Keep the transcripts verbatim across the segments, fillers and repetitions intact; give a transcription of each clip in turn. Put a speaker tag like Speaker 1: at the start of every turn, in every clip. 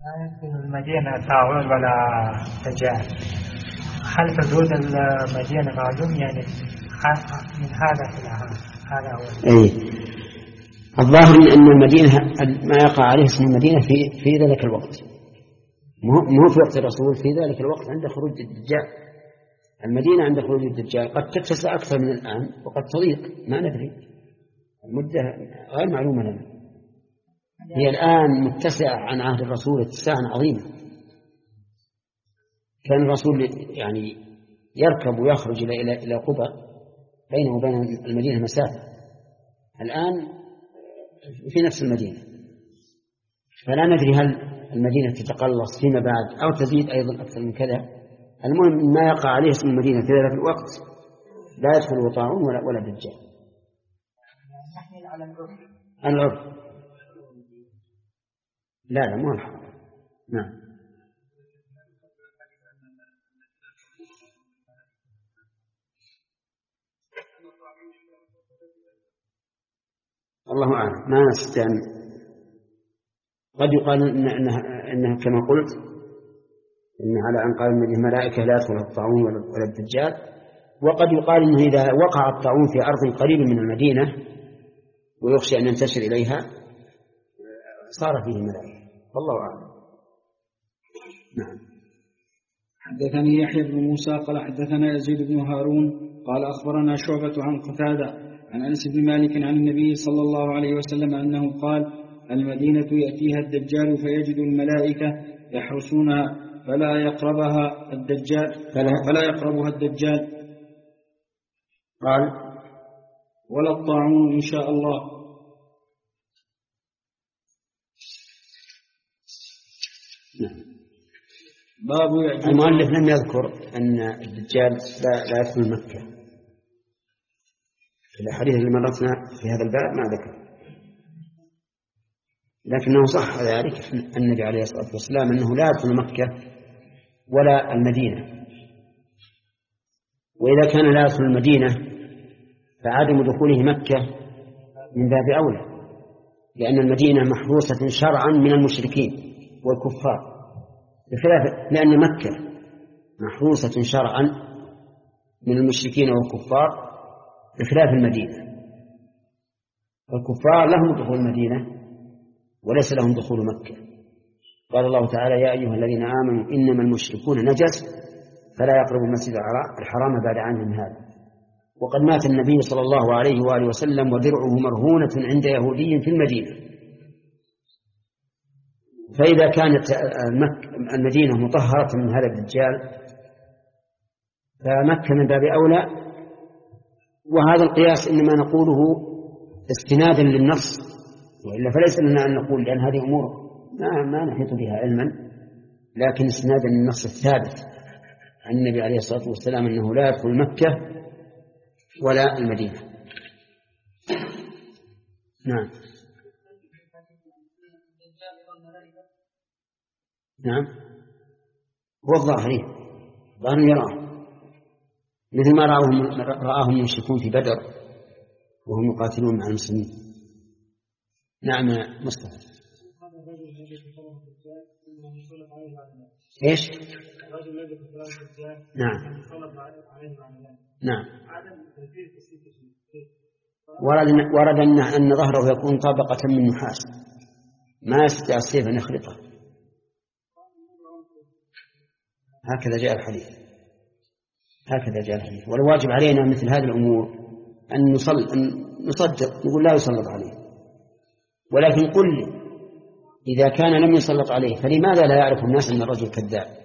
Speaker 1: لا يمكن المدينة طاعون ولا دجال. هل حدود المدينة معلوم يعني من هذا إلى هذا؟ هذا هو.
Speaker 2: أي الظاهر أن المدينة ما يقع عليه اسم المدينة في في ذلك الوقت، مو في وقت الرسول، في ذلك الوقت عند خروج الدجال. المدينة عند خروج الدجال قد تتسع أكثر من الآن وقد تضيق، ما ندري، المدة غير معلومة لنا. هي الآن متسعة عن عهد الرسول اتساعا عظيما، كان الرسول يعني يركب ويخرج إلى إلى إلى قبى بينه وبين المدينة مسافة، الآن في نفس المدينة، فلا ندري هل المدينة تتقلص فيما بعد أو تزيد أيضا أكثر من كذا. المهم ما يقع عليه اسم المدينة في ذلك الوقت لا يدخل طاعون ولا ولا دجال. العرف لا لا مو الحرام. نعم. الله أعلم، ما نستعلم. قد يقال إنها, إنها, إنها كما قلت إن على أن قال من الملائكة لا يدخل الطاعون ولا الدجال، وقد يقال إنه إذا وقع الطاعون في أرض قريبة من المدينة ويخشى أن ينتشر إليها صار فيه ملائكة، والله أعلم. نعم.
Speaker 3: حدثني يحيى بن موسى قال حدثنا يزيد بن هارون قال أخبرنا شعبة عن قتادة عن أنس بن مالك عن النبي صلى الله عليه وسلم أنه قال: المدينة يأتيها الدجال فيجد الملائكة يحرسونها فلا يقربها الدجال فلا, فلا يقربها الدجال
Speaker 2: قال:
Speaker 3: ولا الطاعون إن شاء الله. باب
Speaker 2: المؤلف لم يذكر أن الدجال لا, لا يدخل مكة في الحديث اللي مرتنا في هذا الباب، ما ذكر، لكنه صح ذلك النبي عليه الصلاة والسلام أنه لا يدخل مكة ولا المدينة. وإذا كان لا يدخل المدينة فعدم دخوله مكة من باب أولى، لأن المدينة محروسة شرعا من المشركين والكفار، بخلاف لأن مكة محروسة شرعا من المشركين والكفار بخلاف المدينة. الكفار لهم دخول المدينة وليس لهم دخول مكة. قال الله تعالى: يا أيها الذين آمنوا إنما المشركون نجس فلا يقربوا المسجد الحرام بعد عامهم هذا. وقد مات النبي صلى الله عليه وآله وسلم ودرعه مرهونة عند يهودي في المدينة. فإذا كانت المدينة مطهرة من هذا الدجال فمكة من باب أولى. وهذا القياس إنما نقوله استنادا للنص، وإلا فليس لنا أن نقول، لأن هذه أمور ما, ما نحيط بها علما، لكن استنادا للنص الثابت عن النبي عليه الصلاة والسلام أنه لا يدخل مكة ولا المدينة. نعم. نعم هو الظاهري ظاهر يراه مثل ما رآهم رآهم المشركون في بدر وهم يقاتلون مع المسلمين. نعم مصطفى. ايش؟ نعم نعم ورد ورد أن ظهره يكون طبقة من نحاس ما يستطيع السيف أن يخلطه، هكذا جاء الحديث، هكذا جاء الحديث. والواجب علينا مثل هذه الأمور أن نصل أن نصدق، نقول لا يسلط عليه، ولكن قل لي إذا كان لم يسلط عليه فلماذا لا يعرف الناس أن الرجل كذاب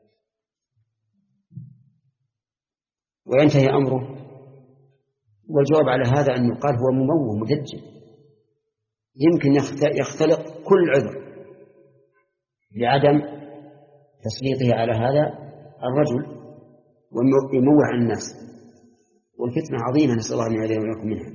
Speaker 2: وينتهي أمره؟ والجواب على هذا أن يقال هو مموه مدجل، يمكن يختلق كل عذر لعدم تسليطه على هذا الرجل ويموه الناس، والفتنة عظيمة نسأل الله أن يعيذنا وإياكم منها.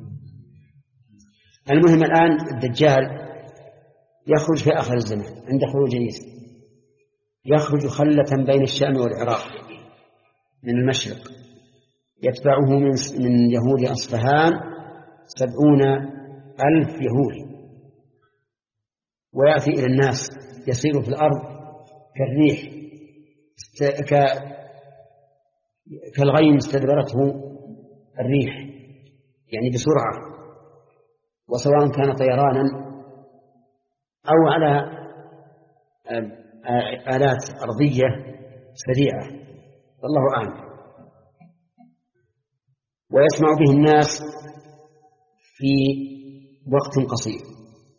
Speaker 2: المهم الآن الدجال يخرج في آخر الزمان عند خروج عيسى، يخرج خلة بين الشام والعراق من المشرق، يتبعه من من يهود أصفهان سبعون ألف يهودي، ويأتي إلى الناس يصير في الأرض كالريح كالغيم استدبرته الريح، يعني بسرعة، وسواء كان طيرانا أو على آلات أرضية سريعة، والله أعلم. ويسمع به الناس في وقت قصير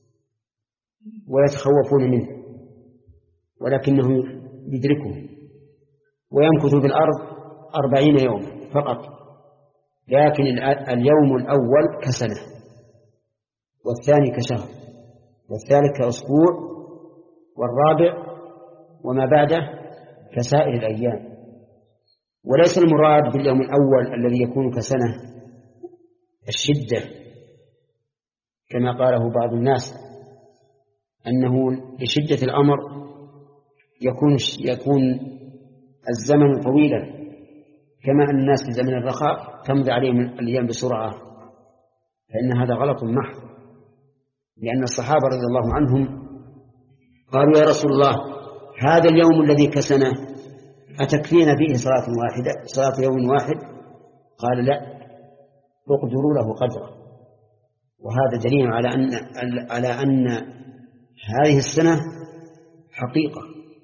Speaker 2: ويتخوفون منه، ولكنه يدركه، ويمكث في الأرض أربعين يوم فقط، لكن اليوم الأول كسنة، والثاني كشهر، والثالث كأسبوع، والرابع وما بعده كسائر الأيام. وليس المراد باليوم الأول الذي يكون كسنة الشدة كما قاله بعض الناس، أنه لشدة الأمر يكون يكون الزمن طويلا، كما أن الناس في زمن الرخاء تمضي عليهم الأيام بسرعة، فإن هذا غلط محض. لأن الصحابة رضي الله عنهم قالوا: يا رسول الله، هذا اليوم الذي كسنه أتكفينا فيه صلاة واحدة صلاة يوم واحد؟ قال: لا، اقدروا له قدره. وهذا دليل على أن على أن هذه السنة حقيقة،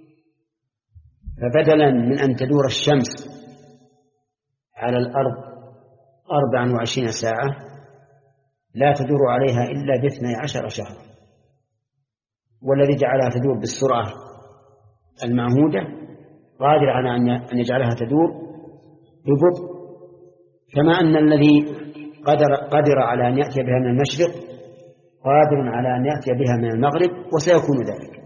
Speaker 2: فبدلا من أن تدور الشمس على الأرض أربع وعشرين ساعة لا تدور عليها إلا باثني عشر شهرا، والذي جعلها تدور بالسرعة المعهودة قادر على أن يجعلها تدور ببطء، كما أن الذي قدر, قدر على أن يأتي بها من المشرق قادر على أن يأتي بها من المغرب، وسيكون ذلك.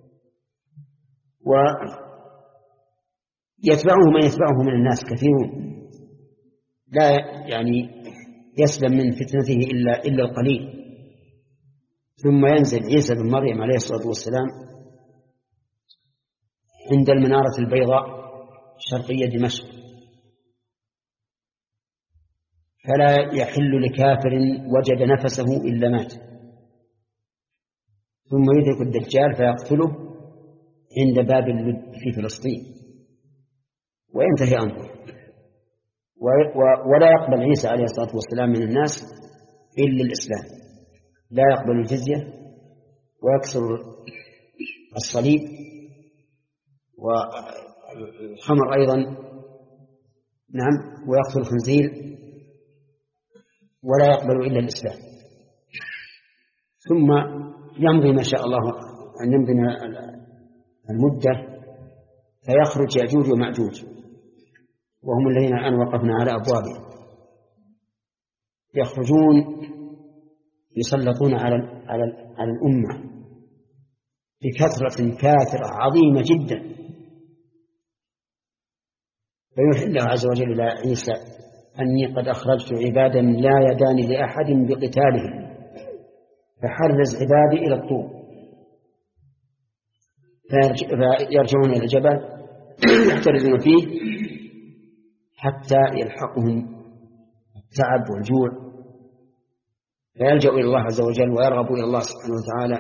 Speaker 2: ويتبعه من يتبعه من الناس كثيرون، لا يعني يسلم من فتنته إلا, إلا القليل. ثم ينزل عيسى بن مريم عليه الصلاة والسلام عند المنارة البيضاء شرقية دمشق، فلا يحل لكافر وجد نفسه إلا مات، ثم يدرك الدجال فيقتله عند باب اللد في فلسطين وينتهي أمره. ولا يقبل عيسى عليه الصلاة والسلام من الناس إلا الإسلام، لا يقبل الجزية، ويكسر الصليب والخمر أيضا، نعم، ويقتل الخنزير، ولا يقبل إلا الإسلام. ثم يمضي ما شاء الله أن يمضي المدة فيخرج يأجوج ومأجوج، وهم الذين الآن وقفنا على أبوابهم، يخرجون يسلطون على على على الأمة بكثرة كاثرة عظيمة جدا، فيوحي الله عز وجل إلى عيسى: أني قد أخرجت عبادا لا يدان لأحد بقتالهم، فحرز عبادي إلى الطور. فيرجعون إلى الجبل يحترزون فيه حتى يلحقهم التعب والجوع، فيلجأ إلى الله عز وجل ويرغب إلى الله سبحانه وتعالى،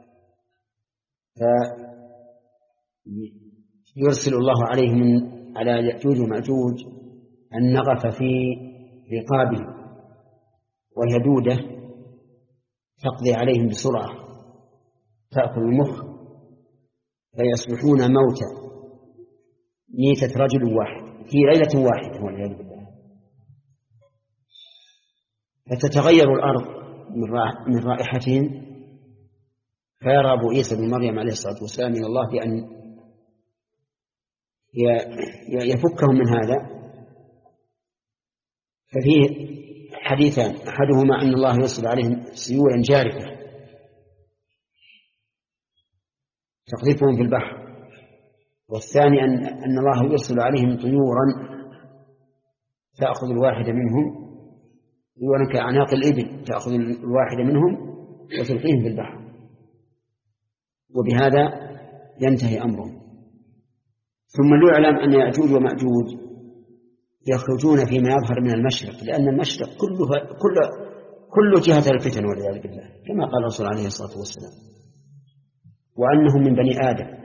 Speaker 2: فيرسل الله عليهم على يأجوج ومأجوج النغف في رقابهم، وهي دودة تقضي عليهم بسرعة تأكل المخ، فيصبحون موتى ميتة رجل واحد في ليلة واحدة والعياذ بالله. فتتغير الأرض من رائحتهم، فيرغب عيسى بن مريم عليه الصلاة والسلام إلى الله بأن يفكهم من هذا. ففيه حديثان: أحدهما أن الله يرسل عليهم سيولا جارفة تقذفهم في البحر، والثاني أن, أن الله يرسل عليهم طيورا تأخذ الواحد منهم، طيورا كأعناق الإبل تأخذ الواحد منهم وتلقيهم في البحر، وبهذا ينتهي أمرهم. ثم يعلم أن يأجوج ومأجوج يخرجون فيما يظهر من المشرق، لأن المشرق كله كل كل جهة الفتن والعياذ بالله، كما قال الرسول عليه الصلاة والسلام. وأنهم من بني آدم،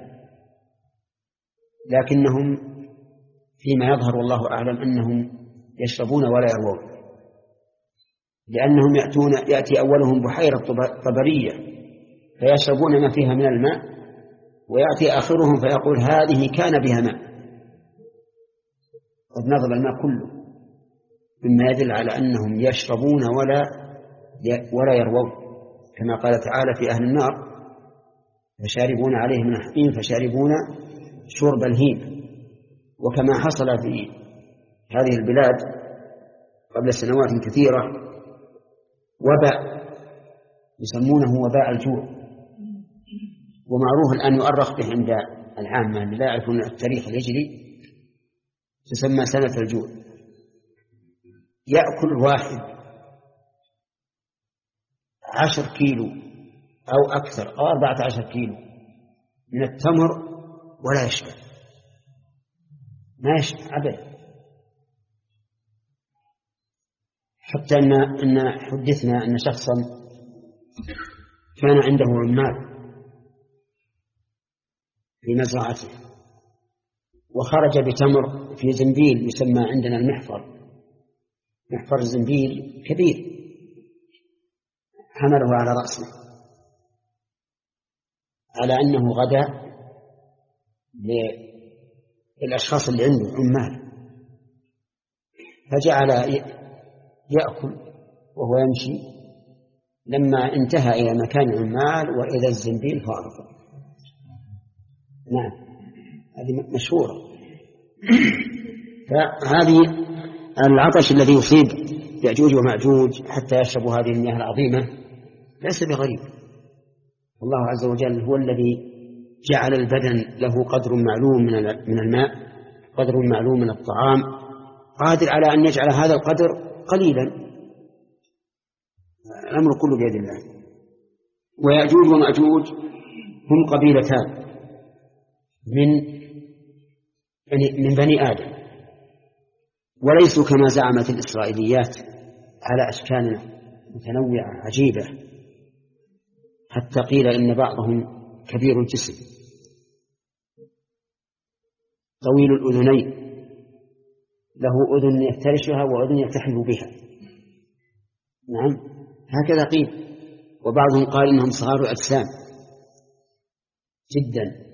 Speaker 2: لكنهم فيما يظهر والله أعلم أنهم يشربون ولا يروون، لأنهم يأتون يأتي أولهم بحيرة طبرية فيشربون ما فيها من الماء، ويأتي آخرهم فيقول هذه كان بها ماء، قد نضب الماء كله، مما يدل على أنهم يشربون ولا ولا يروون، كما قال تعالى في أهل النار فشاربون عليه من الحميم فشاربون شرب الهيم. وكما حصل في هذه البلاد قبل سنوات كثيرة وباء يسمونه وباء الجوع، ومعروف الآن يؤرخ به عند العامة اللي لا يعرفون التاريخ الهجري، تسمى سنة الجوع. يأكل الواحد عشر كيلو أو أكثر أو أربعة عشر كيلو من التمر ولا يشبع، ما يشبع أبدا. حتى أن أن حدثنا أن شخصا كان عنده عمال في مزرعته وخرج بتمر في زنبيل يسمى عندنا المحفر، محفر الزنبيل كبير، حمله على رأسه على أنه غدا للأشخاص اللي عنده عمال، فجعل يأكل وهو يمشي، لما انتهى إلى مكان العمال وإلى الزنبيل فارغ. نعم هذه مشهورة. فهذه العطش الذي يصيب يأجوج ومأجوج حتى يشربوا هذه المياه العظيمة ليس بغريب، الله عز وجل هو الذي جعل البدن له قدر معلوم من الماء، قدر معلوم من الطعام، قادر على أن يجعل هذا القدر قليلا، الأمر كله بيد الله. ويأجوج ومأجوج هم قبيلتان من من بني آدم، وليسوا كما زعمت الإسرائيليات على أشكال متنوعة عجيبة، حتى قيل إن بعضهم كبير الجسم طويل الأذنين، له أذن يفترشها وأذن يلتحف بها. نعم هكذا قيل. وبعضهم قال إنهم صغار الأجسام جدا،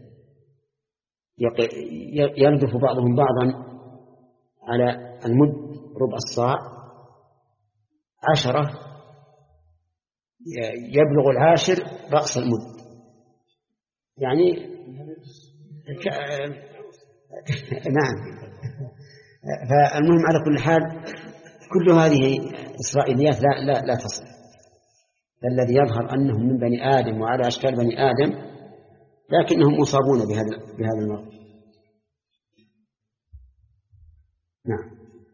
Speaker 2: يردف بعضهم بعضا على المد ربع الصاع عشرة، يبلغ العاشر رأس المد، يعني ك... نعم. فالمهم على كل حال كل هذه إسرائيليات لا, لا, لا تصل، الذي يظهر أنهم من بني آدم وعلى أشكال بني آدم، لكنهم مصابون بهذا بهذا المرض. نعم.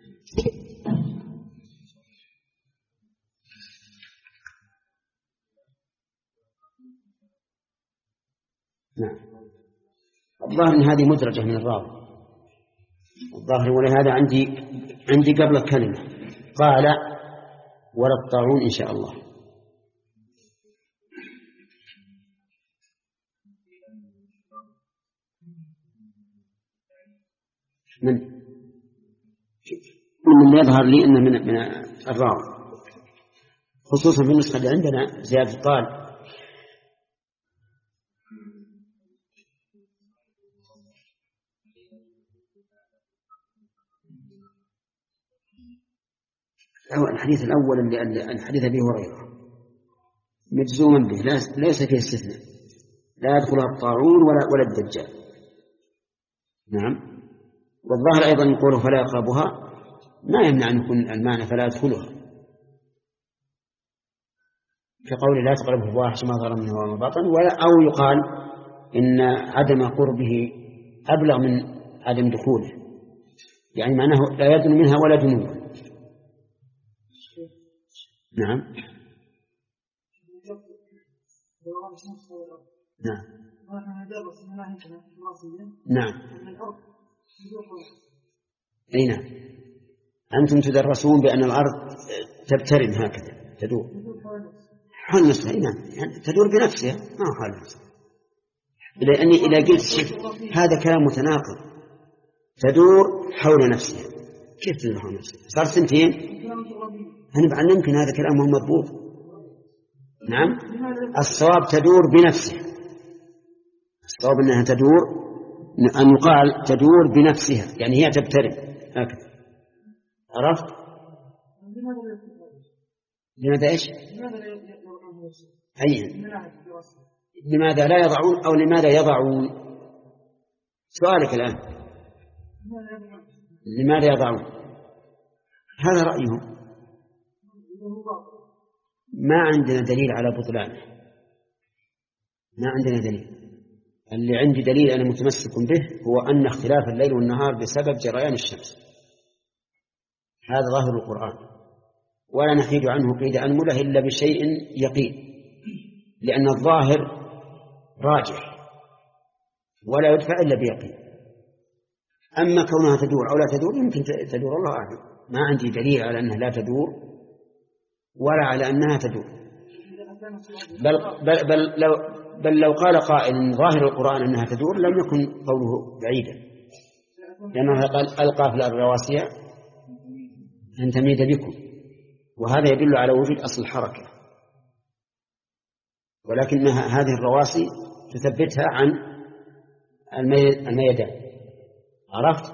Speaker 2: نعم الظاهر أن هذه مدرجة من الراوي الظاهر، ولهذا عندي عندي قبل الكلمة قال ولا الطاعون إن شاء الله. من من يظهر لي أنه من من الراوي، خصوصا في النسخة اللي عندنا زيادة قال الحديث الأول اللي الحديث أبي هريرة مجزوما به ليس فيه استثناء، لا يدخلها الطاعون ولا ولا الدجال. نعم. والظاهر أيضا يقول فلا يقربها، ما يمنع أن يكون المعنى فلا يدخلها، كقول لا تقربه الفواحش ما ظهر منه وما بطن، ولا أو يقال إن عدم قربه أبلغ من عدم دخوله، يعني معناه لا يدن منها ولا دنوه. نعم. نعم. نعم. أي نعم. أنتم تدرسون بأن الأرض تبترم هكذا تدور حول نفسها. نعم يعني تدور بنفسها، ما هو حول نفسها. لأني إذا قلت شف هذا كلام متناقض، تدور حول نفسها. كيف تدور حول نفسها؟ صار سنتين أنا بعلمك إن هذا كلام مو مضبوط. نعم الصواب تدور بنفسها، الصواب أنها تدور، أن يقال تدور بنفسها، يعني هي تبترب هكذا. عرفت؟ لماذا إيش؟ أي لماذا لا يضعون أو لماذا يضعون؟ سؤالك الآن لماذا يضعون؟ هذا رأيهم، ما عندنا دليل على بطلانه، ما عندنا دليل. اللي عندي دليل أنا متمسك به هو أن اختلاف الليل والنهار بسبب جريان الشمس، هذا ظاهر القرآن، ولا نحيد عنه قيد أنمله إلا بشيء يقين، لأن الظاهر راجح ولا يدفع إلا بيقين. أما كونها تدور أو لا تدور يمكن تدور، الله أعلم. ما عندي دليل على أنها لا تدور ولا على أنها تدور. بل, بل, بل, لو, بل لو قال قائل ظاهر القرآن أنها تدور لم يكن قوله بعيدا، لأنه قال ألقى في الرواسي أن تميد بكم، وهذا يدل على وجود أصل الحركة، ولكن هذه الرواسي تثبتها عن الميدان. عرفت؟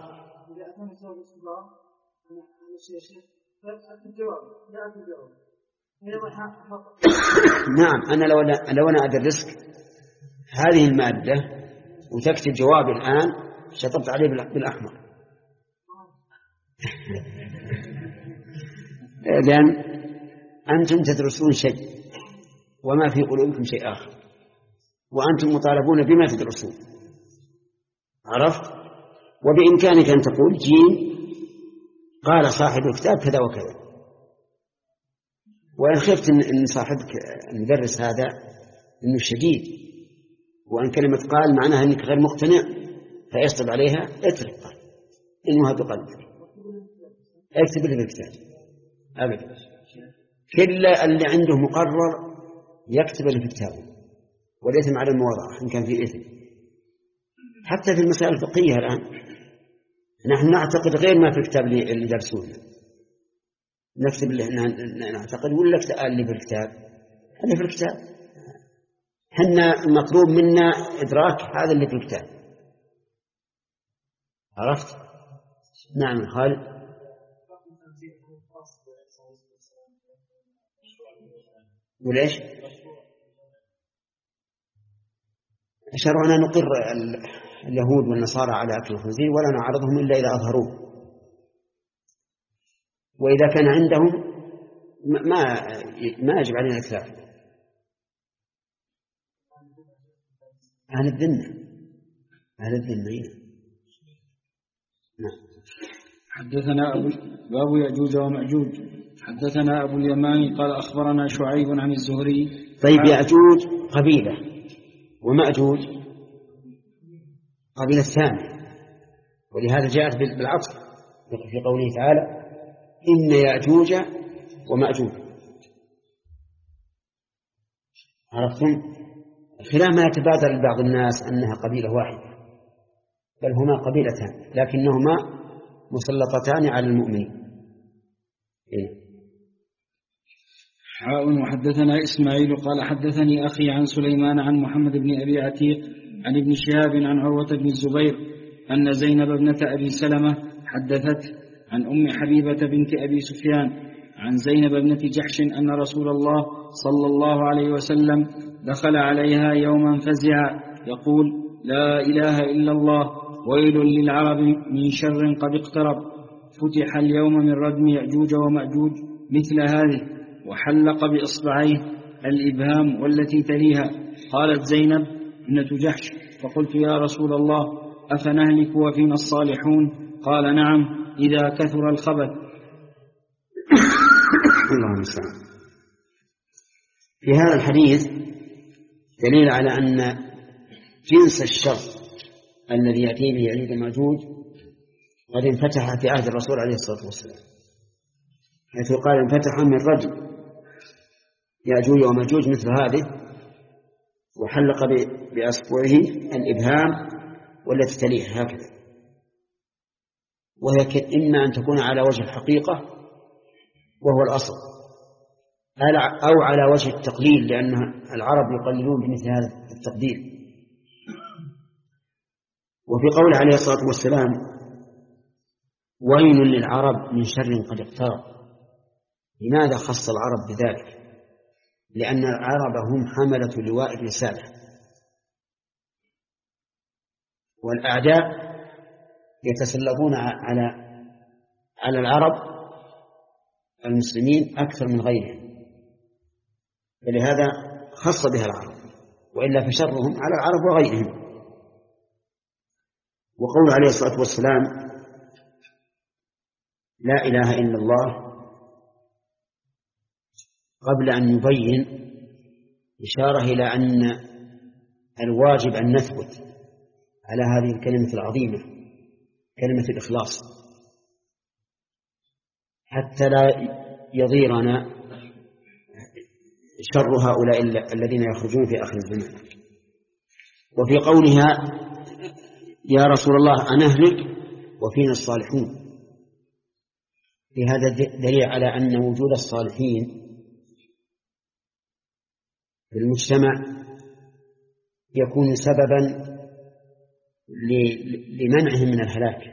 Speaker 2: نعم أنا لو لو أنا أدرسك هذه المادة وتكتب جواب الآن شطبت عليه بالأحمر، لأن أنتم تدرسون شيء وما في قلوبكم شيء آخر، وأنتم مطالبون بما تدرسون. عرفت؟ وبإمكانك أن تقول جيم قال صاحب الكتاب كذا وكذا، وإن خفت أن صاحبك المدرس هذا أنه شديد وأن كلمة قال معناها أنك غير مقتنع فيصطب عليها، اترك قال إنها بقلبك، اكتب اللي بالكتاب أبدا. كل اللي عنده مقرر يكتب اللي في كتابه، والإثم على المواضعة إن كان في إثم. حتى في المسائل الفقهية الآن نحن نعتقد غير ما في الكتاب اللي درسونا، نكتب اللي نعتقد ولا اللي في الكتاب اللي في الكتاب. حنا المطلوب منا إدراك هذا اللي في الكتاب. عرفت؟ نعم خالد. وليش؟ شرعنا نقر اليهود والنصارى على أكل الخنزير ولا نعرضهم إلا إذا أظهروه، وإذا كان عندهم ما ما يجب علينا الإكثار. أهل الذمة أهل الذمة. نعم.
Speaker 3: حدثنا أبو باب يأجوج ومأجوج. حدثنا أبو اليماني قال أخبرنا شعيب عن الزهري.
Speaker 2: طيب يأجوج قبيلة ومأجوج قبيلة ثانية، ولهذا جاءت بالعطف في قوله تعالى إن يأجوج ومأجوج. عرفتم؟ خلاف ما يتبادر لبعض الناس أنها قبيلة واحدة، بل هما قبيلتان لكنهما مسلطتان على المؤمنين. إيه؟
Speaker 3: حاء. وحدثنا إسماعيل قال حدثني أخي عن سليمان عن محمد بن أبي عتيق عن ابن شهاب عن عروة بن الزبير أن زينب ابنة أبي سلمة حدثت عن أم حبيبة بنت أبي سفيان عن زينب ابنة جحش أن رسول الله صلى الله عليه وسلم دخل عليها يوما فزعا يقول لا إله إلا الله ويل للعرب من شر قد اقترب، فتح اليوم من ردم يأجوج ومأجوج مثل هذه، وحلق بإصبعيه الإبهام والتي تليها. قالت زينب ابنة جحش فقلت يا رسول الله أفنهلك وفينا الصالحون؟ قال نعم إذا كثر الخبث.
Speaker 2: اللهم المستعان. في هذا الحديث دليل على أن جنس الشر الذي يأتي به يأجوج ومأجوج قد انفتح في عهد الرسول عليه الصلاة والسلام، حيث قال انفتح من رجل يأجوج ومأجوج مثل هذه، وحلق بأصبعه الإبهام والتي تليها هكذا، وهي إما أن تكون على وجه الحقيقة وهو الأصل أو على وجه التقليل، لأن العرب يقللون بمثل هذا التقدير. وفي قوله عليه الصلاة والسلام ويل للعرب من شر قد اقترب، لماذا خص العرب بذلك؟ لأن العرب هم حملة لواء الرسالة، والأعداء يتسلطون على على العرب المسلمين أكثر من غيرهم، فلهذا خص بها العرب، وإلا فشرهم على العرب وغيرهم. وقول عليه الصلاة والسلام لا إله إلا الله قبل أن يبين إشارة إلى أن الواجب أن نثبت على هذه الكلمة العظيمة، كلمة الإخلاص، حتى لا يضيرنا شر هؤلاء الذين يخرجون في آخر الزمان. وفي قولها يا رسول الله أنهلك وفينا الصالحون، في هذا دليل على أن وجود الصالحين في المجتمع يكون سببا لمنعهم من الهلاك،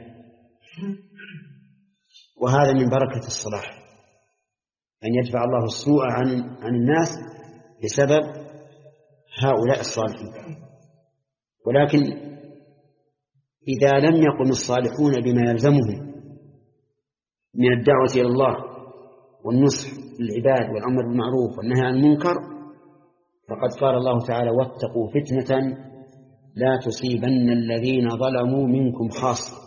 Speaker 2: وهذا من بركة الصلاح، أن يدفع الله السوء عن عن الناس بسبب هؤلاء الصالحين. ولكن إذا لم يقم الصالحون بما يلزمهم من الدعوة إلى الله والنصح للعباد والأمر بالمعروف والنهي عن المنكر، فقد قال الله تعالى واتقوا فتنة لا تصيبن الذين ظلموا منكم خاصة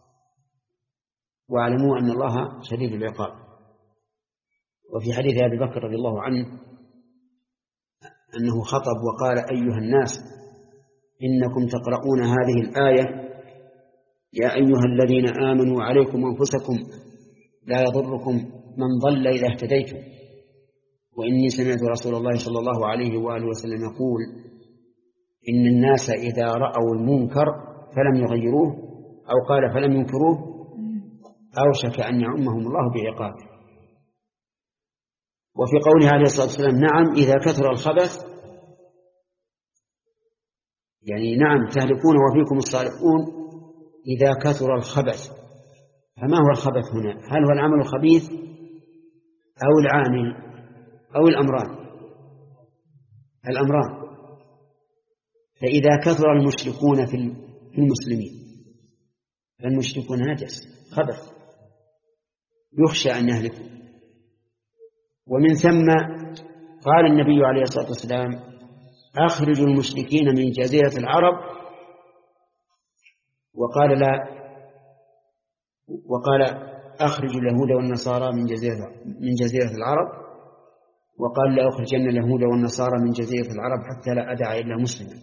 Speaker 2: واعلموا أن الله شديد العقاب. وفي حديث أبي بكر رضي الله عنه أنه خطب وقال أيها الناس إنكم تقرؤون هذه الآية يا أيها الذين آمنوا عليكم أنفسكم لا يضركم من ضل إذا اهتديتم، وإني سمعت رسول الله صلى الله عليه وآله وسلم يقول إن الناس إذا رأوا المنكر فلم يغيروه أو قال فلم ينكروه أوشك أن يعمهم الله بعقابه. وفي قوله عليه الصلاة والسلام نعم إذا كثر الخبث، يعني نعم تهلكون وفيكم الصالحون إذا كثر الخبث. فما هو الخبث هنا؟ هل هو العمل الخبيث أو العامل أو الأمران؟ الأمران. فإذا كثر المشركون في المسلمين فالمشركون نجس خبث يخشى أن يهلكوا. ومن ثم قال النبي عليه الصلاة والسلام أخرجوا المشركين من جزيرة العرب، وقال لا وقال أخرجوا اليهود والنصارى من جزيرة من جزيرة العرب، وقال لا أخرجن اليهود والنصارى من جزيرة العرب حتى لا أدع إلا مسلما،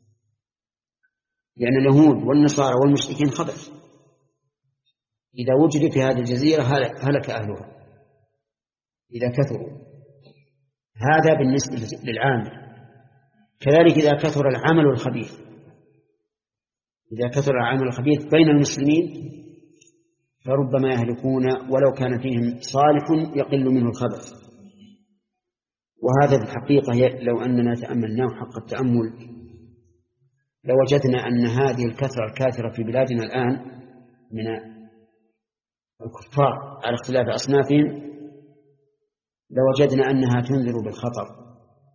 Speaker 2: لأن اليهود والنصارى والمشركين خبث، إذا وجدوا في هذه الجزيرة هلك أهلها إذا كثروا. هذا بالنسبة للعامل. كذلك إذا كثر العمل الخبيث، إذا كثر العمل الخبيث بين المسلمين فربما يهلكون ولو كان فيهم صالح يقل منه الخبث. وهذا في الحقيقة لو أننا تأملناه حق التأمل لوجدنا أن هذه الكثرة الكاثرة في بلادنا الآن من الكفار على اختلاف أصنافهم لوجدنا أنها تنذر بالخطر،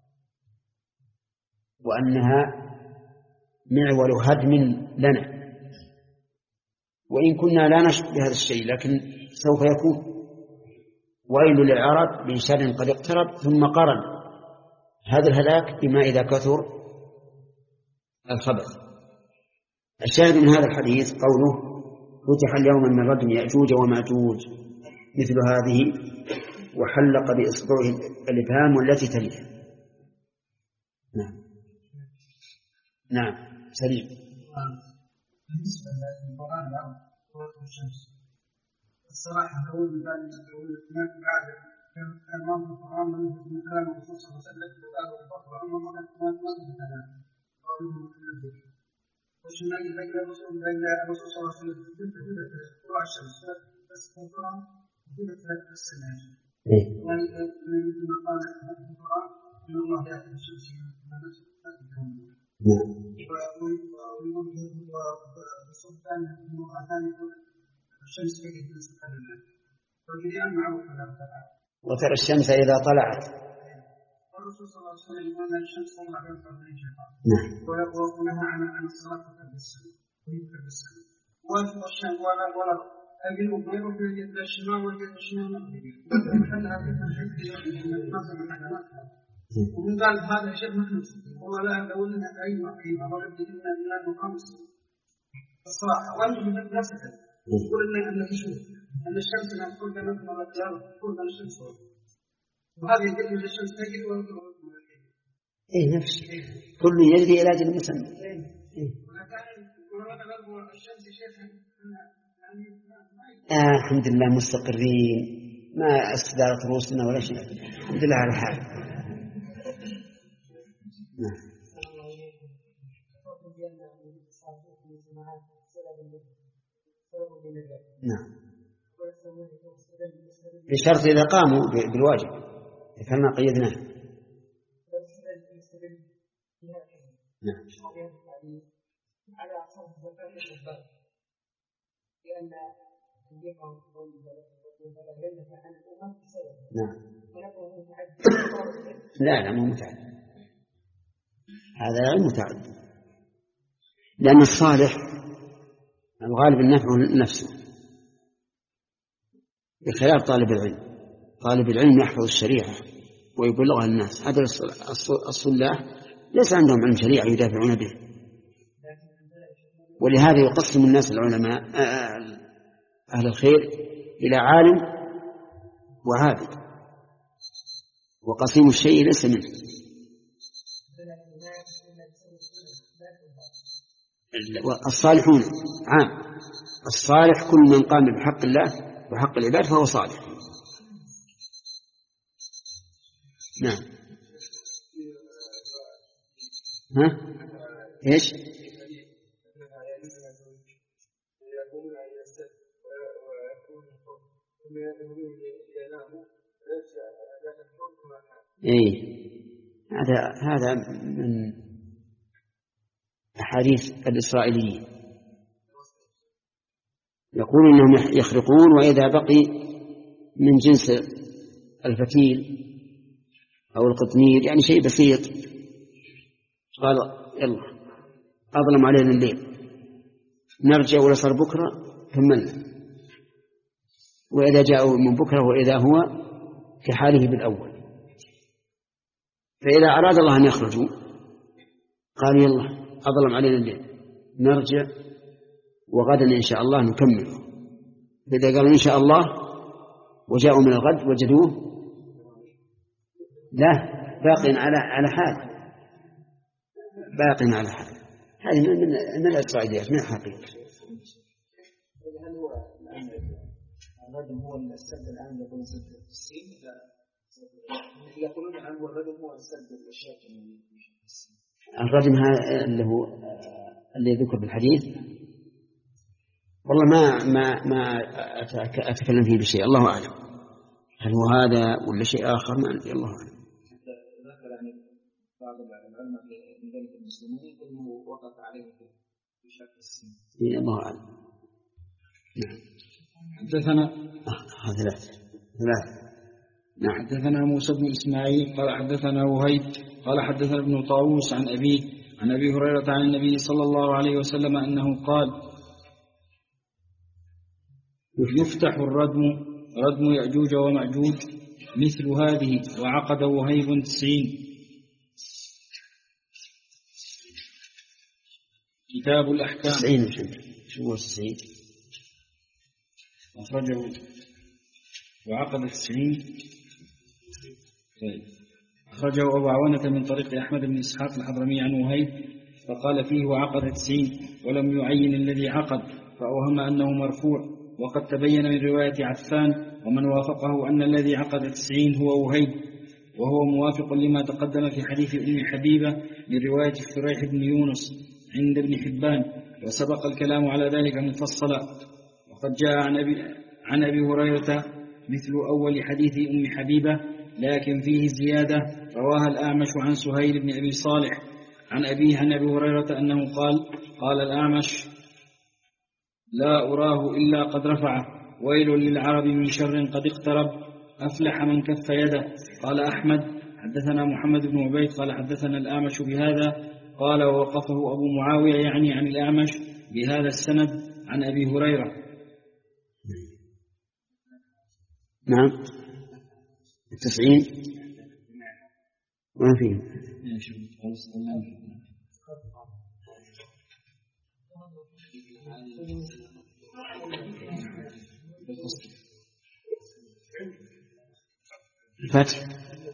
Speaker 2: وأنها معول هدم لنا، وإن كنا لا نشك بهذا الشيء لكن سوف يكون. ويل للعرب من شر قد اقترب، ثم قرن هذا الهلاك بما إذا كثر الخبث. الشاهد من هذا الحديث قوله فتح اليوم من ردم يأجوج ومأجوج مثل هذه، وحلق بإصبعه الإبهام والتي تليها. نعم نعم سليم.
Speaker 4: بالنسبة للقرآن العرب سورة الشمس الصراحة أقول بذلك أقول هناك بعد كان مرض القرآن من كلام الرسول صلى الله عليه وسلم وقالوا البقرة أمر ما ما كلام وش نلاقي بين الرسول بين الرسول صلى الله عليه وسلم في طلوع الشمس بس القرآن في ثلاث سنوات. ومن قال في القرآن إن الله يأتي بالشمس من المغرب والسلطان المؤذن يقول الشمس تجد من سبحان الله. والجريان معروف هذا تعالى.
Speaker 2: وترى الشمس إذا طلعت.
Speaker 4: الرسول صلى الله عليه وسلم قال الشمس طلعت من قبل الشيطان.
Speaker 2: نعم.
Speaker 4: ونهى عن الصلاة قبل السماء ويذكر بالسماء. والشمس ولا ولا أبي المغرب في اليد الشمال واليد الشمال مغربي. وحتى في الشمس نصب على مكة. ومن قال هذا شيء محدث. ولا دولنا أي مقيمة ولا بدنا إلا نقمص الصراحة. وأنتم نفسك يقول لنا أن نشوف أن الشمس لما تكون مثل الرجال تكون الشمس وهذه يدل الشمس تجد ويقول
Speaker 2: إيه نفس كل يجري إلى أجل مسمى. آه الحمد لله مستقرين ما استدارت رؤوسنا ولا شيء الحمد لله على الحال. نعم. نعم بشرط إذا قاموا بالواجب ذكرنا قيدناه. نعم.
Speaker 5: على أساس زكاة الشباب لأن الجمع والبلد عن الأمم بسبب.
Speaker 2: نعم. لا لا مو متعد هذا غير متعد لأن الصالح الغالب النفع نفسه بخلاف طالب العلم. طالب العلم يحفظ الشريعة ويبلغها الناس. هذا الصلاح ليس عندهم علم شريعة يدافعون به. ولهذا يقسم الناس العلماء أهل الخير إلى عالم وعابد وقسيم الشيء ليس منه. الصالحون عام. الصالح كل من قام بحق الله وحق العباد فهو صالح. نعم. ها ايش ايه هذا هذا من أحاديث الإسرائيليين يقول إنهم يخرقون وإذا بقي من جنس الفتيل أو القطمير يعني شيء بسيط قال يلا أظلم علينا الليل نرجع ولا صار بكرة كملنا. وإذا جاءوا من بكرة وإذا هو في حاله بالأول. فإذا أراد الله أن يخرجوا قالوا يلا أظلم علينا الليل نرجع وغدا إن شاء الله نكمله. فإذا قالوا إن شاء الله وجاءوا من الغد وجدوه لا باق على على حال باق على حال. هذه من من الإسرائيليات من الحقيقة.
Speaker 3: هل هو الرجم هو السد الآن يكون سد السين يقولون عنه الرجم هو السد الشاك
Speaker 2: الرجم هذا اللي هو اللي ذكر بالحديث والله ما ما ما أتكلم فيه بشيء الله أعلم هل هو هذا ولا شيء آخر ما أدري الله أعلم.
Speaker 3: ذكر يعني بعض العلماء من ذلك المسلمين أنه وقف عليه في شك السين.
Speaker 2: إيه الله أعلم. نعم.
Speaker 3: حدثنا
Speaker 2: ثلاث ثلاث. نعم.
Speaker 3: حدثنا موسى بن إسماعيل قال حدثنا وهيب قال حدثنا ابن طاووس عن أبيه عن أبي هريرة عن النبي صلى الله عليه وسلم أنه قال يفتح الردم ردم يأجوج ومأجوج مثل هذه وعقد وهيب تسعين. كتاب الأحكام
Speaker 2: تسعين شو هو تسعين
Speaker 3: أخرجه وعقد تسعين. طيب أخرجه أبو عوانة من طريق أحمد بن إسحاق الحضرمي عن وهيب فقال فيه وعقد تسعين ولم يعين الذي عقد فأوهم أنه مرفوع. وقد تبين من رواية عفان ومن وافقه أن الذي عقد تسعين هو وهيب وهو موافق لما تقدم في حديث أم حبيبة من رواية شريح بن يونس عند ابن حبان، وسبق الكلام على ذلك مفصلا. وقد جاء عن أبي, عن أبي هريرة مثل أول حديث أم حبيبة، لكن فيه زيادة رواها الأعمش عن سهيل بن أبي صالح عن أبيه عن أبي هريرة أنه قال: قال الأعمش: لا أراه إلا قد رفعه، ويل للعرب من شر قد اقترب، أفلح من كف يده. قال أحمد: حدثنا محمد بن عبيد قال حدثنا الأعمش بهذا، قال ووقفه أبو معاوية يعني عن الأعمش بهذا السند عن أبي هريرة.
Speaker 2: نعم. التسعين ما فيه. الفتح.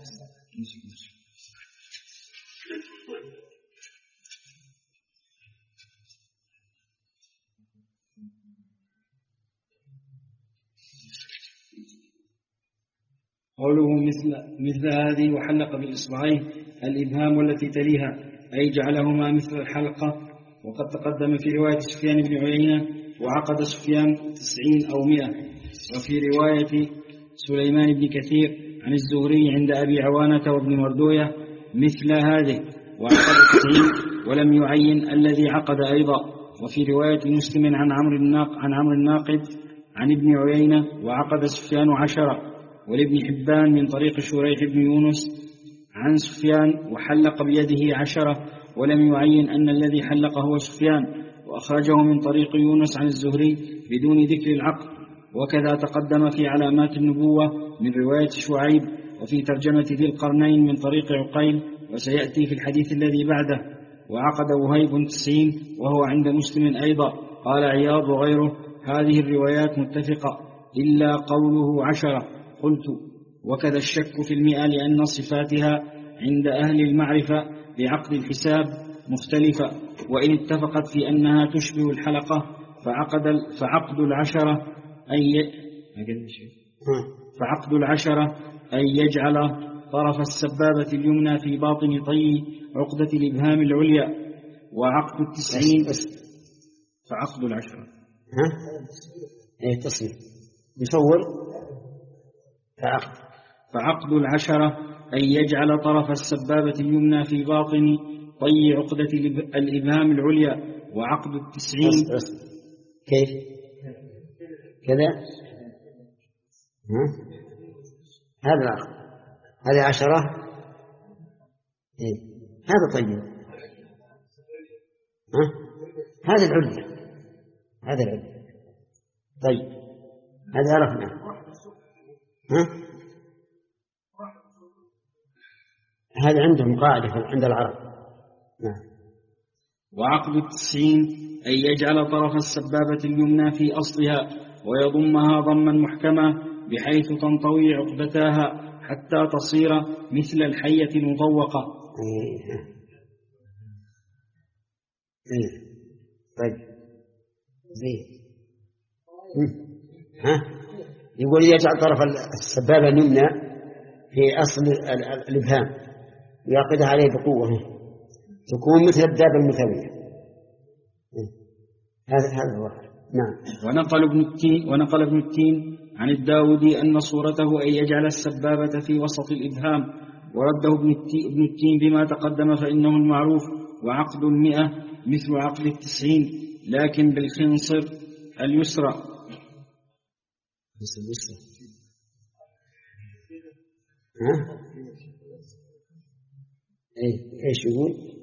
Speaker 3: قوله مثل, مثل هذه وحلق بالإصبعين الإبهام والتي تليها، أي جعلهما مثل الحلقة. وقد تقدم في رواية سفيان بن عيينة: وعقد سفيان تسعين أو مئة. وفي رواية سليمان بن كثير عن الزهري عند أبي عوانة وابن مردوية مثل هذه، وعقد تسعين ولم يعين الذي عقد أيضا. وفي رواية مسلم عن عمرو الناق عن عمرو الناقد عن ابن عيينة: وعقد سفيان عشرة. ولابن حبان من طريق شريح بن يونس عن سفيان: وحلق بيده عشرة، ولم يعين أن الذي حلق هو سفيان. وأخرجه من طريق يونس عن الزهري بدون ذكر العقد. وكذا تقدم في علامات النبوة من رواية شعيب، وفي ترجمة ذي القرنين من طريق عقيل، وسيأتي في الحديث الذي بعده. وعقد وهيب تسعين وهو عند مسلم أيضا. قال عياض وغيره: هذه الروايات متفقة إلا قوله عشرة. قلت: وكذا الشك في المئة، لأن صفاتها عند أهل المعرفة بعقد الحساب مختلفة، وإن اتفقت في أنها تشبه الحلقة فعقد, فعقد العشرة أي فعقد العشرة أن يجعل طرف السبابة اليمنى في باطن طي عقدة الإبهام العليا. وعقد التسعين فعقد العشرة
Speaker 2: ها؟ ايه تصنيف يصور. فعقد
Speaker 3: فعقد العشرة أن يجعل طرف السبابة اليمنى في باطن طي عقدة الإبهام العليا. وعقد التسعين
Speaker 2: أصل أصل. كيف كذا؟ ها؟ هذا العقد، هذه عشرة. إيه؟ هذا طيب. ها؟ هذا العليا، هذا العليا. طيب هذا عرفنا. ها؟ هذا عندهم قاعدة عند العرب. نعم.
Speaker 3: وعقد التسعين أن يجعل طرف السبابة اليمنى في أصلها ويضمها ضما محكما بحيث تنطوي عقدتاها حتى تصير مثل الحية المطوقة.
Speaker 2: إيه. إيه. طيب زين. ها؟ يقول يجعل طرف السبابة اليمنى في أصل الإبهام ويعقدها عليه بقوة تكون مثل الدابة المثوية. هذا هذا هو. نعم.
Speaker 3: ونقل ابن التين ونقل ابن التين عن الداودي أن صورته أن يجعل السبابة في وسط الإبهام، ورده ابن التين بما تقدم فإنه المعروف. وعقد المئة مثل عقد التسعين لكن بالخنصر اليسرى.
Speaker 2: ها؟ إيه إيش يقول؟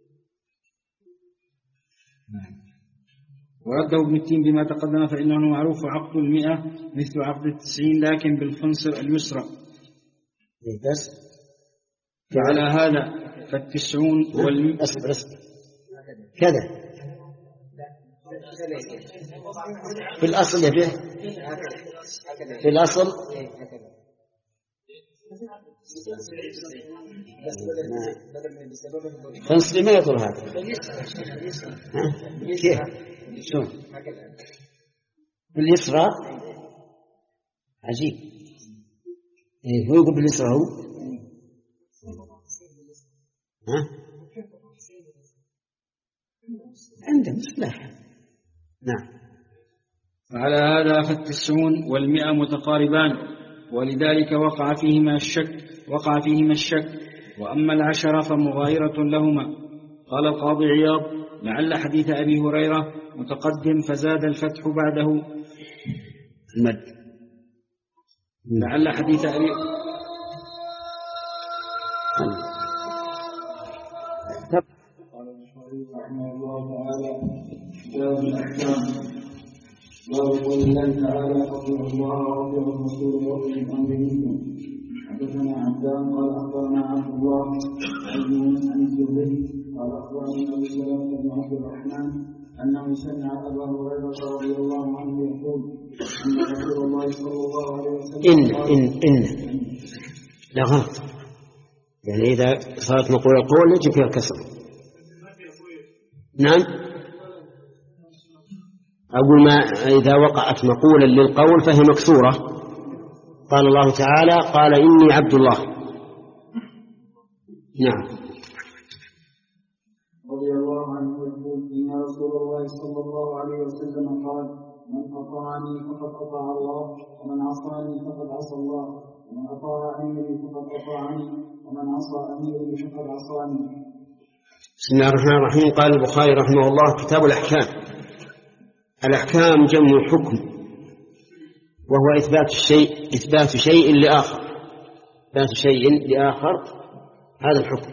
Speaker 3: ورده ابن التين بما تقدم فإنه معروف. عقد المئة مثل عقد التسعين لكن بالخنصر اليسرى.
Speaker 2: إيه بس.
Speaker 3: وعلى هذا فالتسعون والمئة
Speaker 2: أصبر أصبر كذا في الأصل يا فيه في الأصل خنصري ما يطول هذا. كيف شلون باليسرى؟ عجيب. إيه هو يقول باليسرى هو. ها؟ عنده مصلحة. نعم.
Speaker 3: فعلى هذا فالتسعون والمئة متقاربان، ولذلك وقع فيهما الشك وقع فيهما الشك وأما العشرة فمغايرة لهما. قال القاضي عياض: لعل حديث أبي هريرة متقدم فزاد الفتح بعده.
Speaker 2: المد.
Speaker 3: لعل حديث أبي قال البخاري رحمه الله تعالى: باب الأحكام. باب قول الله تعالى: أطيعوا الله وأطيعوا الرسول وأولي الأمر منكم. حدثنا عبدان قال أخبرنا عبد الله بن موسى عن الزهري قال أخبرني أبو سلمة بن عبد الرحمن أنه سمع أبا هريرة رضي الله عنه يقول أن رسول الله صلى الله عليه وسلم
Speaker 2: إن إن إن لا غلط، يعني إذا صارت مقولة القول يجب فيها الكسر. نعم. أقول ما إذا وقعت مقولا للقول فهي مكسورة. قال الله تعالى: قال إني عبد الله. نعم.
Speaker 3: رضي الله عنه يقول: إن رسول الله صلى الله عليه وسلم قال: من أطاعني فقد أطاع الله، ومن عصاني فقد عصى الله، ومن أطاع أميري فقد أطاعني، ومن عصى أميري فقد عصاني.
Speaker 2: بسم الله الرحمن الرحيم. قال البخاري رحمه الله: كتاب الأحكام. الأحكام جمع حكم، وهو إثبات الشيء إثبات شيء لآخر إثبات شيء لآخر هذا الحكم،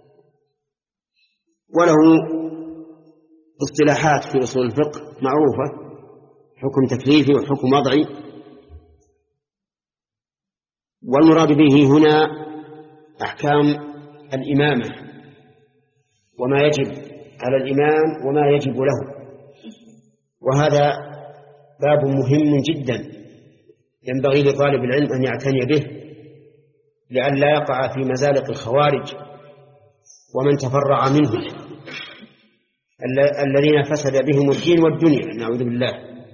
Speaker 2: وله اصطلاحات في أصول الفقه معروفة: حكم تكليفي وحكم وضعي. والمراد به هنا أحكام الإمامة، وما يجب على الإمام وما يجب له، وهذا باب مهم جدا ينبغي لطالب العلم أن يعتني به لئلا يقع في مزالق الخوارج ومن تفرع منهم الذين فسد بهم الدين والدنيا، نعوذ بالله.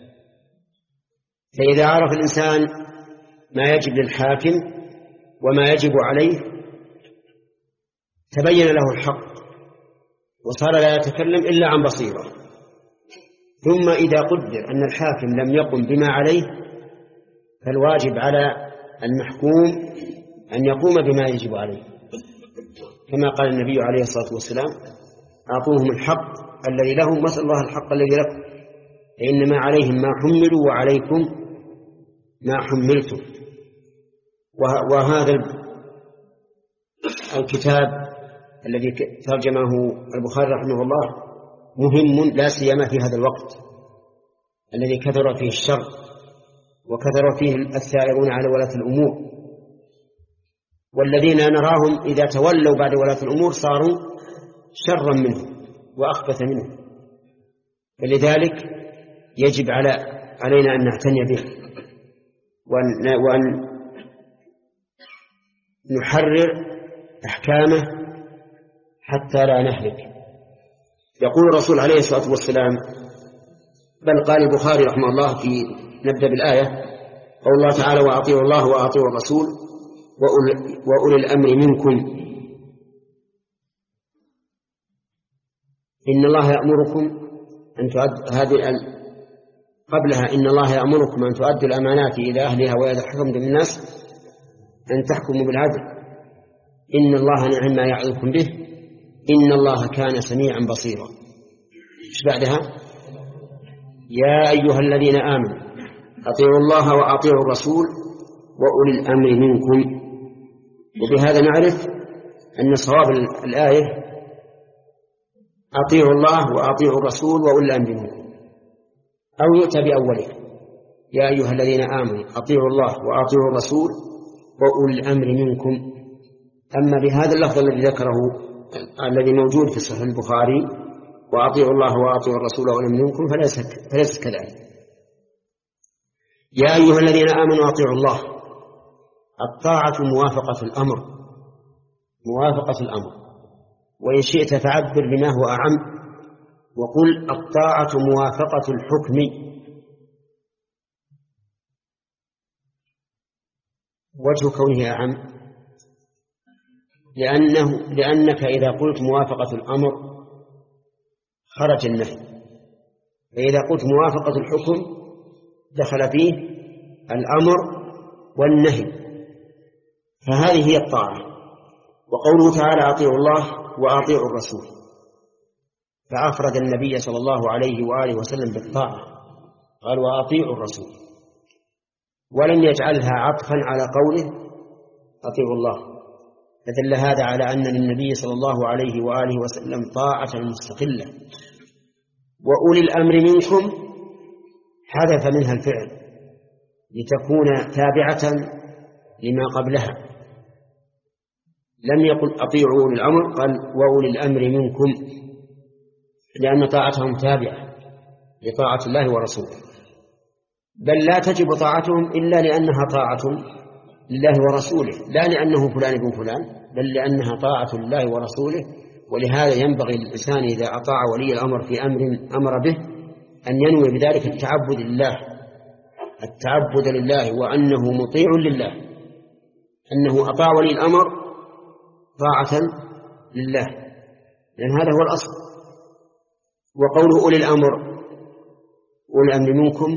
Speaker 2: فإذا عرف الإنسان ما يجب للحاكم وما يجب عليه تبين له الحق وصار لا يتكلم إلا عن بصيرة. ثم إذا قدر أن الحاكم لم يقم بما عليه فالواجب على المحكوم أن يقوم بما يجب عليه، كما قال النبي عليه الصلاة والسلام: أعطوهم الحق الذي لهم واسألوا الله الحق الذي لكم، فإنما عليهم ما حملوا وعليكم ما حملتم. وهذا الكتاب الذي ترجمه البخاري رحمه الله مهم لا سيما في هذا الوقت الذي كثر فيه الشر وكثر فيه الثائرون على ولاة الأمور، والذين نراهم إذا تولوا بعد ولاة الأمور صاروا شرا منهم وأخبث منهم. فلذلك يجب على علينا أن نعتني به وأن, وأن نحرر أحكامه حتى لا نهلك. يقول الرسول عليه الصلاة والسلام، بل قال البخاري رحمه الله في نبدأ بالآية: قول الله تعالى: وأطيعوا الله وأطيعوا الرسول وأولي الأمر منكم. إن الله يأمركم أن تؤدوا هذه قبلها إن الله يأمركم أن تؤدوا الأمانات إلى أهلها وإذا حكمتم الناس أن تحكموا بالعدل إن الله نعم ما يعظكم به إن الله كان سميعا بصيرا. إيش بعدها؟ يا أيها الذين آمنوا أطيعوا الله وأطيعوا الرسول وأولي الأمر منكم. وبهذا نعرف أن صواب الآية أطيعوا الله وأطيعوا الرسول وأولي الأمر منكم، أو يؤتى بأوله: يا أيها الذين آمنوا أطيعوا الله وأطيعوا الرسول وأولي الأمر منكم. أما بهذا اللفظ الذي ذكره الذي موجود في صحيح البخاري: وأطيعوا الله وأطيعوا الرسول وأولي الأمر منكم، فليس فليس كذلك. يا أيها الذين آمنوا أطيعوا الله، الطاعة موافقة الأمر موافقة الأمر وإن شئت فعبر بما هو أعم وقل الطاعة موافقة الحكم. وجه كونه أعم لأنه لأنك إذا قلت موافقة الأمر خرج النهي، فإذا قلت موافقة الحكم دخل فيه الأمر والنهي، فهذه هي الطاعة. وقوله تعالى أطيعوا الله وأطيعوا الرسول، فأفرد النبي صلى الله عليه وآله وسلم بالطاعة، قال وأطيعوا الرسول، ولم يجعلها عطفا على قوله أطيعوا الله، فدل هذا على أن للنبي صلى الله عليه وآله وسلم طاعة مستقلة. وأولي الأمر منكم حذف منها الفعل لتكون تابعة لما قبلها، لم يقل أطيعوا أولي الأمر، قال وأولي الأمر منكم، لأن طاعتهم تابعة لطاعة الله ورسوله، بل لا تجب طاعتهم إلا لأنها طاعة لله ورسوله، لا لأنه فلان ابن فلان، بل لأنها طاعة لله ورسوله. ولهذا ينبغي للإنسان إذا أطاع ولي الأمر في أمر أمر به أن ينوي بذلك التعبد لله، التعبد لله، وأنه مطيع لله، أنه أطاع ولي الأمر طاعة لله، لأن هذا هو الأصل. وقوله أولي الأمر أولي الأمر منكم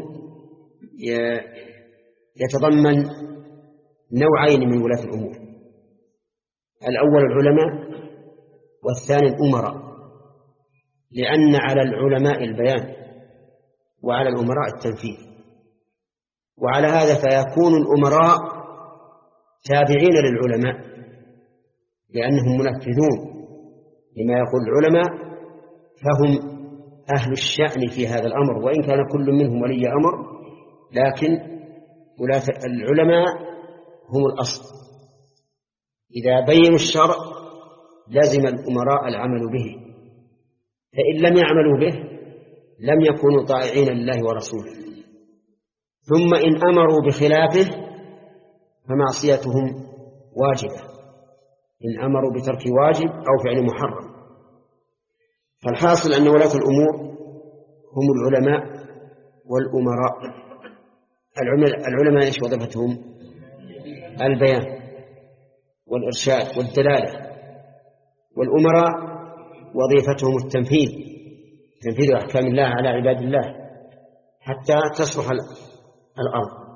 Speaker 2: يتضمن نوعين من ولاة الأمور، الأول العلماء والثاني الأمراء، لأن على العلماء البيان وعلى الأمراء التنفيذ. وعلى هذا فيكون الأمراء تابعين للعلماء لأنهم منفذون لما يقول العلماء، فهم أهل الشأن في هذا الأمر، وإن كان كل منهم ولي أمر، لكن العلماء هم الأصل. إذا بينوا الشرع لازم الأمراء العمل به، فإن لم يعملوا به لم يكونوا طائعين لله ورسوله. ثم إن أمروا بخلافه فمعصيتهم واجبة، إن أمروا بترك واجب أو فعل محرم. فالحاصل أن ولاة الأمور هم العلماء والأمراء. العلماء إيش وظيفتهم؟ البيان والإرشاد والدلالة، والأمراء وظيفتهم التنفيذ، تنفيذ أحكام الله على عباد الله حتى تصلح الأرض.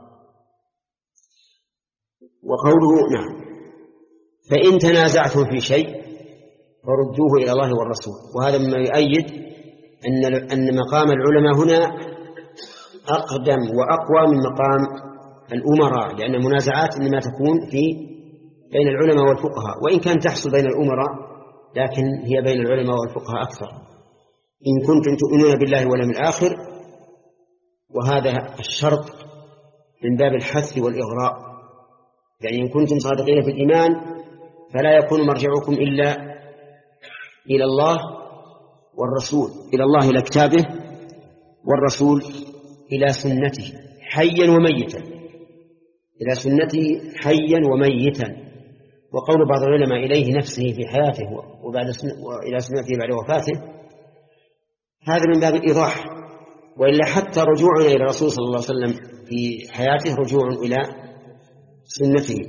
Speaker 2: وقوله نعم فإن تنازعتم في شيء فردوه إلى الله والرسول. وهذا مما يؤيد أن أن مقام العلماء هنا أقدم وأقوى من مقام الأمراء، لأن المنازعات إنما تكون في بين العلماء والفقهاء، وإن كان تحصل بين الأمراء لكن هي بين العلماء والفقهاء أكثر. إن كنتم تؤمنون بالله واليوم الآخر، وهذا الشرط من باب الحث والإغراء، يعني إن كنتم صادقين في الإيمان فلا يكون مرجعكم إلا إلى الله والرسول، إلى الله إلى كتابه، والرسول إلى سنته حيا وميتا، إلى سنته حيا وميتا. وقول بعض العلماء إليه نفسه في حياته وبعد سن... وإلى سنته بعد وفاته، هذا من باب الإيضاح، وإلا حتى رجوعنا إلى الرسول صلى الله عليه وسلم في حياته رجوع إلى سنته.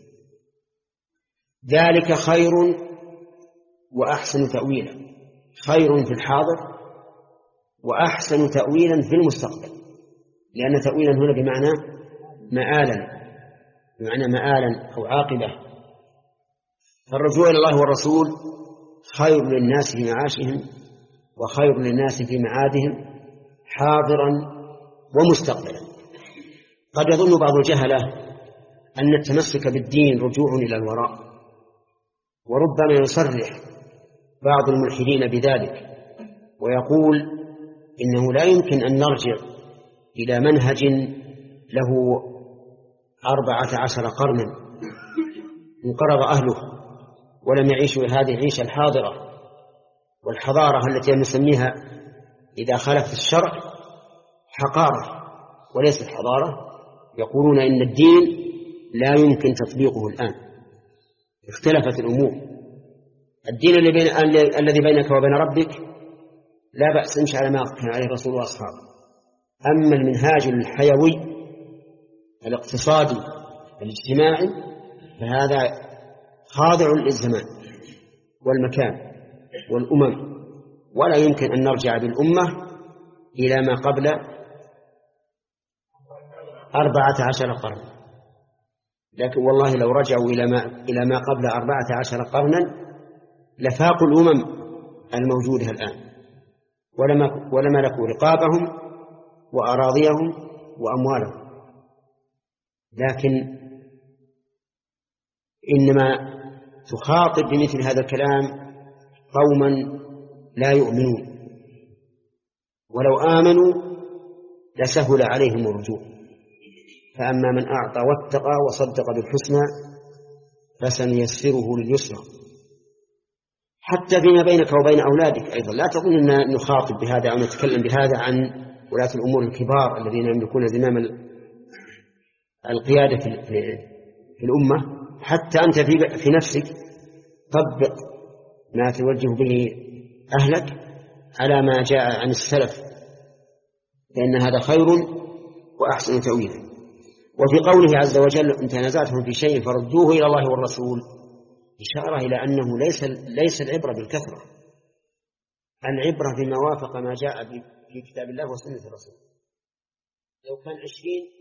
Speaker 2: ذلك خير وأحسن تأويلا، خير في الحاضر وأحسن تأويلا في المستقبل، لأن تأويلا هنا بمعنى مآلا، بمعنى مآلا أو عاقبة. فالرجوع إلى الله والرسول خير للناس في معاشهم وخير للناس في معادهم حاضرا ومستقبلا. قد يظن بعض الجهلة أن التمسك بالدين رجوع إلى الوراء، وربما يصرح بعض الملحدين بذلك ويقول إنه لا يمكن أن نرجع إلى منهج له أربعة عشر قرنا انقرض أهله ولم يعيشوا هذه العيشة الحاضرة والحضارة التي نسميها إذا خالفت الشرع حقارة وليست حضارة. يقولون إن الدين لا يمكن تطبيقه الآن، اختلفت الأمور. الدين اللي بين... الذي بينك وبين ربك لا بأس امشي على ما كان عليه الرسول وأصحابه، أما المنهاج الحيوي الاقتصادي الاجتماعي فهذا خاضع للزمان والمكان والأمم، ولا يمكن أن نرجع بالأمة إلى ما قبل أربعة عشر قرن. لكن والله لو رجعوا إلى ما إلى ما قبل أربعة عشر قرنا لفاقوا الأمم الموجودة الآن، ولما ولملكوا رقابهم وأراضيهم وأموالهم. لكن إنما تخاطب بمثل هذا الكلام قوما لا يؤمنون، ولو آمنوا لسهل عليهم الرجوع. فأما من أعطى واتقى وصدق بالحسنى فسنيسره لليسرى. حتى فيما بينك وبين أولادك أيضا لا تظن أن نخاطب بهذا أو نتكلم بهذا عن ولاة الأمور الكبار الذين يملكون زمام القيادة في الأمة. حتى أنت في نفسك طبق ما توجه به أهلك على ما جاء عن السلف، لأن هذا خير وأحسن تأويلا. وفي قوله عز وجل إن تنازعتم في شيء فردوه إلى الله والرسول، إشارة إلى أنه ليس ليس العبرة بالكثرة، العبرة بما وافق ما جاء في كتاب الله وسنة الرسول. لو كان عشرين